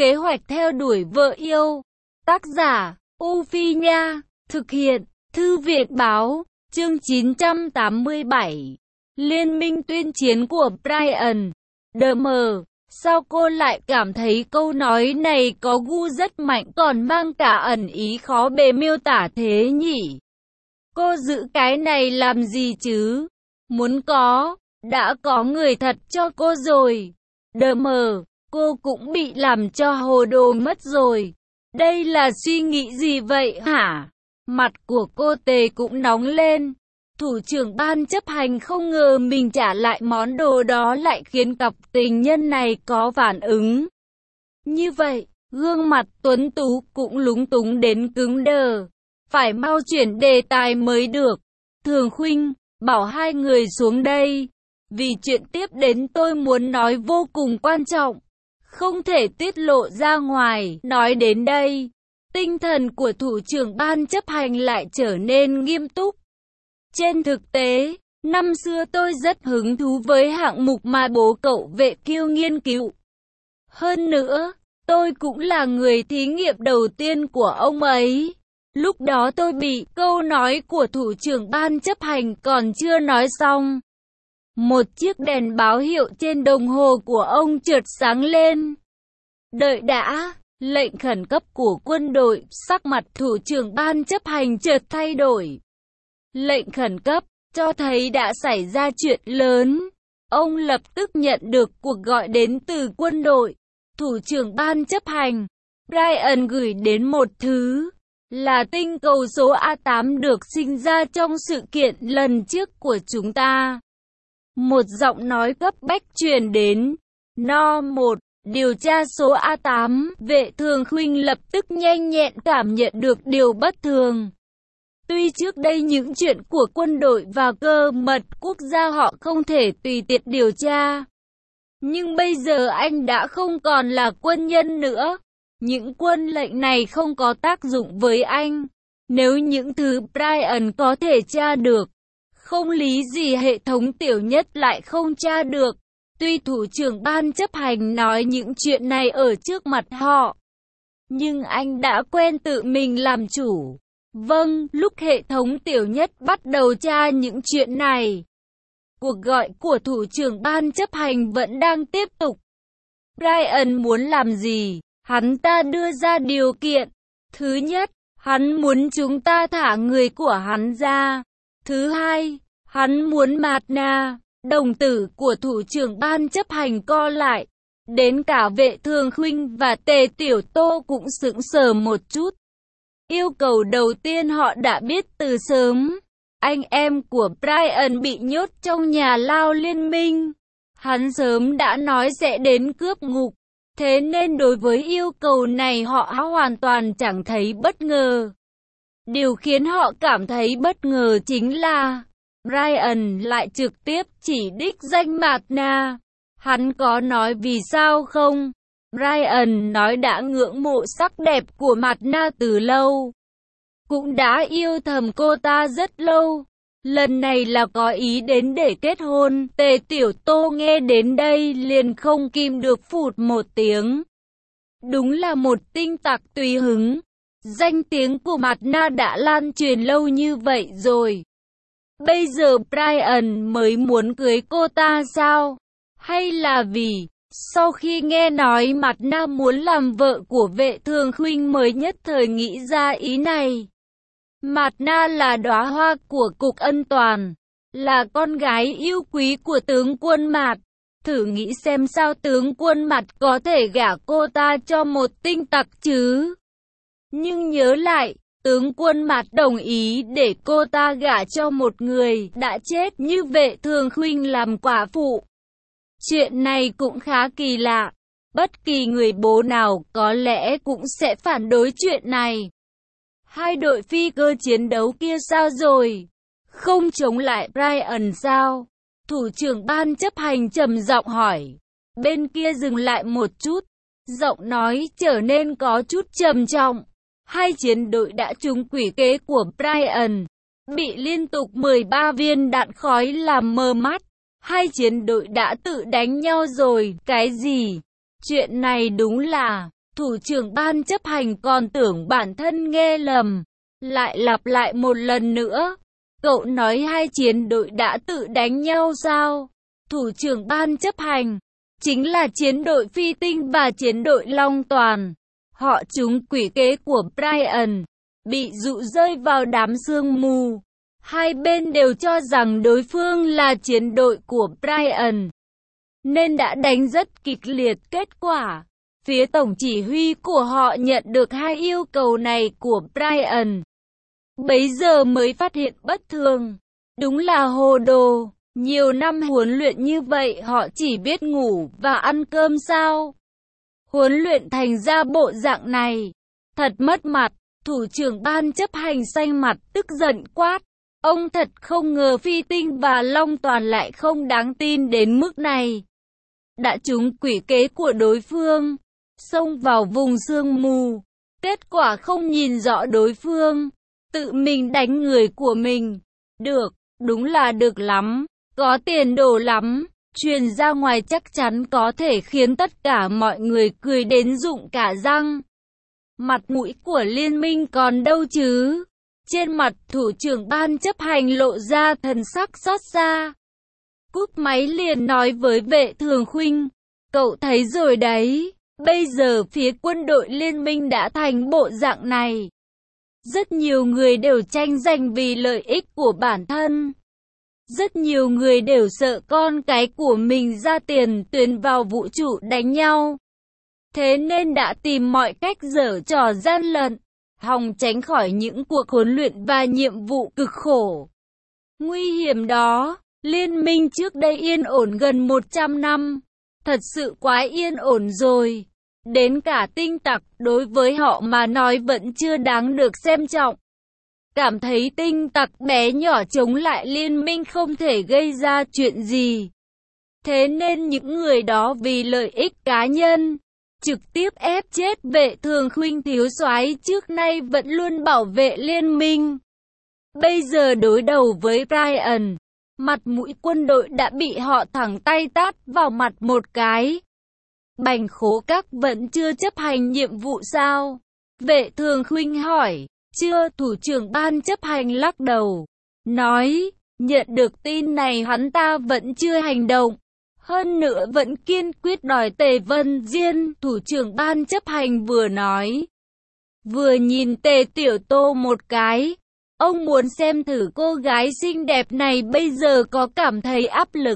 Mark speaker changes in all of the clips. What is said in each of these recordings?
Speaker 1: Kế hoạch theo đuổi vợ yêu. Tác giả, U Phi Nha. Thực hiện, Thư viện Báo. Chương 987. Liên minh tuyên chiến của Brian. DM. Sao cô lại cảm thấy câu nói này có gu rất mạnh còn mang cả ẩn ý khó bề miêu tả thế nhỉ? Cô giữ cái này làm gì chứ? Muốn có, đã có người thật cho cô rồi. DM. Cô cũng bị làm cho hồ đồ mất rồi. Đây là suy nghĩ gì vậy hả? Mặt của cô Tề cũng nóng lên. Thủ trưởng ban chấp hành không ngờ mình trả lại món đồ đó lại khiến cặp tình nhân này có phản ứng như vậy. Gương mặt tuấn tú cũng lúng túng đến cứng đờ. Phải mau chuyển đề tài mới được. Thường Khuynh, bảo hai người xuống đây. Vì chuyện tiếp đến tôi muốn nói vô cùng quan trọng. Không thể tiết lộ ra ngoài. Nói đến đây, tinh thần của thủ trưởng ban chấp hành lại trở nên nghiêm túc. Trên thực tế, năm xưa tôi rất hứng thú với hạng mục mà bố cậu Vệ Kiêu nghiên cứu. Hơn nữa, tôi cũng là người thí nghiệm đầu tiên của ông ấy. Lúc đó tôi bị câu nói của thủ trưởng ban chấp hành còn chưa nói xong. Một chiếc đèn báo hiệu trên đồng hồ của ông chợt sáng lên. Đợi đã, lệnh khẩn cấp của quân đội, sắc mặt thủ trưởng ban chấp hành chợt thay đổi. Lệnh khẩn cấp, cho thấy đã xảy ra chuyện lớn. Ông lập tức nhận được cuộc gọi đến từ quân đội. Thủ trưởng ban chấp hành, Brian gửi đến một thứ, là tinh cầu số A8 được sinh ra trong sự kiện lần trước của chúng ta. Một giọng nói cấp bách truyền đến. No 1, điều tra số A8. Vệ Thường Khuynh lập tức nhanh nhẹn cảm nhận được điều bất thường. Tuy trước đây những chuyện của quân đội và cơ mật quốc gia họ không thể tùy tiện điều tra, nhưng bây giờ anh đã không còn là quân nhân nữa. Những quân lệnh này không có tác dụng với anh. Nếu những thứ Brian có thể tra được, không lý gì hệ thống tiểu nhất lại không tra được. Tuy thủ trưởng ban chấp hành nói những chuyện này ở trước mặt họ, nhưng anh đã quen tự mình làm chủ. Vâng, lúc hệ thống tiểu nhất bắt đầu tra những chuyện này, cuộc gọi của thủ trưởng ban chấp hành vẫn đang tiếp tục. Brian muốn làm gì? Hắn ta đưa ra điều kiện. Thứ nhất, hắn muốn chúng ta thả người của hắn ra. Thứ hai, hắn muốn Mạt Na. Đồng tử của thủ trưởng ban chấp hành co lại. Đến cả Vệ Thường Khuynh và Tề Tiểu Tô cũng sững sờ một chút. Yêu cầu đầu tiên họ đã biết từ sớm. Anh em của Brian bị nhốt trong nhà lao liên minh. Hắn sớm đã nói sẽ đến cướp ngục. Thế nên đối với yêu cầu này họ hoàn toàn chẳng thấy bất ngờ. Điều khiến họ cảm thấy bất ngờ chính là Brian lại trực tiếp chỉ đích danh Mạt Na. Hắn có nói vì sao không? Brian nói đã ngưỡng mộ sắc đẹp của Mạt Na từ lâu, cũng đã yêu thầm cô ta rất lâu. Lần này là có ý đến để kết hôn. Tề Tiểu Tô nghe đến đây liền không kìm được phụt một tiếng. Đúng là một tinh tặc tùy hứng. Danh tiếng của Mạt Na đã lan truyền lâu như vậy rồi. Bây giờ Brian mới muốn cưới cô ta sao? Hay là vì sau khi nghe nói Mạt Na muốn làm vợ của Vệ Thường Khuynh mới nhất thời nghĩ ra ý này? Mạt Na là đóa hoa của Cục Ân Toàn, là con gái yêu quý của tướng quân Mạt. Thử nghĩ xem sao tướng quân Mạt có thể gả cô ta cho một tinh tặc chứ? Nhưng nhớ lại, tướng quân Mạt đồng ý để cô ta gả cho một người đã chết như Vệ Thường Khuynh làm quả phụ. Chuyện này cũng khá kỳ lạ. Bất kỳ người bố nào có lẽ cũng sẽ phản đối chuyện này. Hai đội phi cơ chiến đấu kia sao rồi? Không chống lại Brian sao? Thủ trưởng ban chấp hành trầm giọng hỏi. Bên kia dừng lại một chút. Giọng nói trở nên có chút trầm trọng. Hai chiến đội đã trúng quỷ kế của Brian, bị liên tục 13 viên đạn khói làm mờ mắt. Hai chiến đội đã tự đánh nhau rồi. Cái gì? Chuyện này đúng là Thủ trưởng ban chấp hành còn tưởng bản thân nghe lầm, lại lặp lại một lần nữa. Cậu nói hai chiến đội đã tự đánh nhau sao? Thủ trưởng ban chấp hành, chính là chiến đội Phi Tinh và chiến đội Long Toàn. Họ trúng quỷ kế của Brian, bị dụ rơi vào đám sương mù. Hai bên đều cho rằng đối phương là chiến đội của Brian, nên đã đánh rất kịch liệt. Kết quả, phía tổng chỉ huy của họ nhận được hai yêu cầu này của Brian. Bấy giờ mới phát hiện bất thường. Đúng là hồ đồ. Nhiều năm huấn luyện như vậy họ chỉ biết ngủ và ăn cơm sao? Huấn luyện thành ra bộ dạng này. Thật mất mặt. Thủ trưởng ban chấp hành xanh mặt tức giận quát. Ông thật không ngờ Phi Tinh và Long Toàn lại không đáng tin đến mức này. Đã trúng quỷ kế của đối phương, xông vào vùng sương mù. Kết quả không nhìn rõ đối phương, tự mình đánh người của mình. Được, đúng là được lắm, có tiền đồ lắm. Truyền ra ngoài chắc chắn có thể khiến tất cả mọi người cười đến rụng cả răng. Mặt mũi của liên minh còn đâu chứ? Trên mặt thủ trưởng ban chấp hành lộ ra thần sắc xót xa. Cúp máy liền nói với Vệ Thường Khuynh, cậu thấy rồi đấy, bây giờ phía quân đội liên minh đã thành bộ dạng này. Rất nhiều người đều tranh giành vì lợi ích của bản thân. Rất nhiều người đều sợ con cái của mình ra tiền tuyến vào vũ trụ đánh nhau. Thế nên đã tìm mọi cách giở trò gian lận, hòng tránh khỏi những cuộc huấn luyện và nhiệm vụ cực khổ, nguy hiểm đó. Liên minh trước đây yên ổn gần 100 năm, thật sự quá yên ổn rồi. Đến cả tinh tặc đối với họ mà nói vẫn chưa đáng được xem trọng. Cảm thấy tinh tặc bé nhỏ chống lại liên minh không thể gây ra chuyện gì. Thế nên những người đó vì lợi ích cá nhân, trực tiếp ép chết Vệ Thường Khuynh thiếu soái trước nay vẫn luôn bảo vệ liên minh. Bây giờ đối đầu với Brian, mặt mũi quân đội đã bị họ thẳng tay tát vào mặt một cái. Bành Khố Các vẫn chưa chấp hành nhiệm vụ sao? Vệ Thường Khuynh hỏi. Chưa. Thủ trưởng ban chấp hành lắc đầu, nói, nhận được tin này hắn ta vẫn chưa hành động. Hơn nữa vẫn kiên quyết đòi Tề Vân Diên. Thủ trưởng ban chấp hành vừa nói, vừa nhìn Tề Tiểu Tô một cái. Ông muốn xem thử cô gái xinh đẹp này bây giờ có cảm thấy áp lực,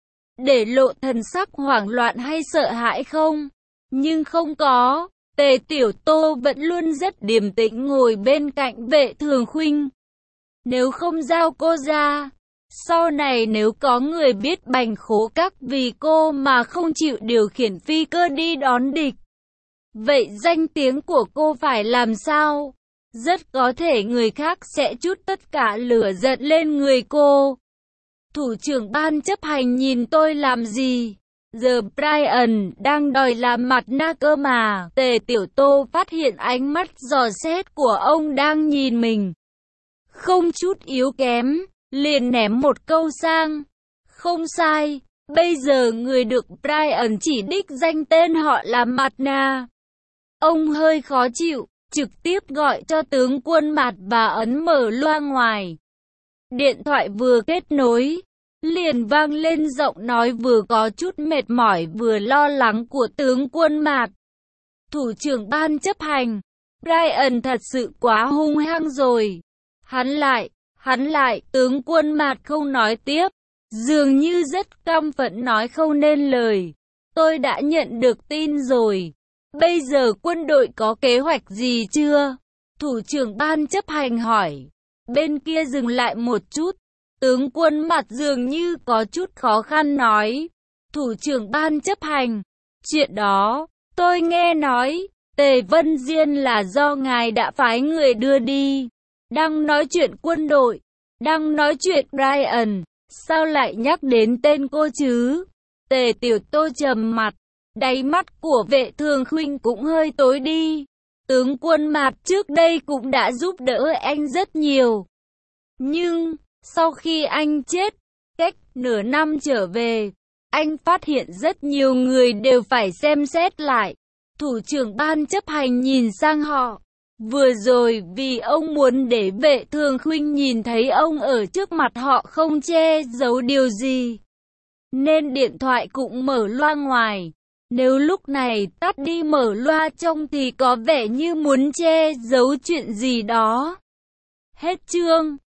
Speaker 1: để lộ thần sắc hoảng loạn hay sợ hãi không? Nhưng không có. Tề Tiểu Tô vẫn luôn rất điềm tĩnh ngồi bên cạnh Vệ Thường Khuynh. Nếu không giao cô ra, sau này nếu có người biết Bành Khố Các vì cô mà không chịu điều khiển phi cơ đi đón địch, vậy danh tiếng của cô phải làm sao? Rất có thể người khác sẽ trút tất cả lửa giận lên người cô. Thủ trưởng ban chấp hành nhìn tôi làm gì? Giờ Brian đang đòi làm mặt nạ cơ mà. Tề Tiểu Tô phát hiện ánh mắt dò xét của ông đang nhìn mình, không chút yếu kém, liền ném một câu sang. Không sai, bây giờ người được Brian chỉ đích danh tên họ là Mặt Nạ. Ông hơi khó chịu, trực tiếp gọi cho tướng quân Mạt và ấn mở loa ngoài. Điện thoại vừa kết nối, liền vang lên giọng nói vừa có chút mệt mỏi vừa lo lắng của tướng quân Mạt. Thủ trưởng ban chấp hành, Brian thật sự quá hung hăng rồi. Hắn lại, tướng quân Mạt không nói tiếp, dường như rất căm phẫn nói không nên lời. Tôi đã nhận được tin rồi. Bây giờ quân đội có kế hoạch gì chưa? Thủ trưởng ban chấp hành hỏi. Bên kia dừng lại một chút. Tướng quân Mạt dường như có chút khó khăn nói. Thủ trưởng ban chấp hành, chuyện đó, tôi nghe nói, Tề Vân Diên là do ngài đã phái người đưa đi. Đang nói chuyện quân đội, đang nói chuyện Brian, sao lại nhắc đến tên cô chứ? Tề Tiểu Tô trầm mặt, đáy mắt của Vệ Thường Khuynh cũng hơi tối đi. Tướng quân Mạt trước đây cũng đã giúp đỡ anh rất nhiều. Nhưng, sau khi anh chết, cách nửa năm trở về, anh phát hiện rất nhiều người đều phải xem xét lại. Thủ trưởng ban chấp hành nhìn sang họ. Vừa rồi vì ông muốn để Vệ Thường Khuynh nhìn thấy ông ở trước mặt họ không che giấu điều gì, nên điện thoại cũng mở loa ngoài. Nếu lúc này tắt đi mở loa trong thì có vẻ như muốn che giấu chuyện gì đó. Hết chương.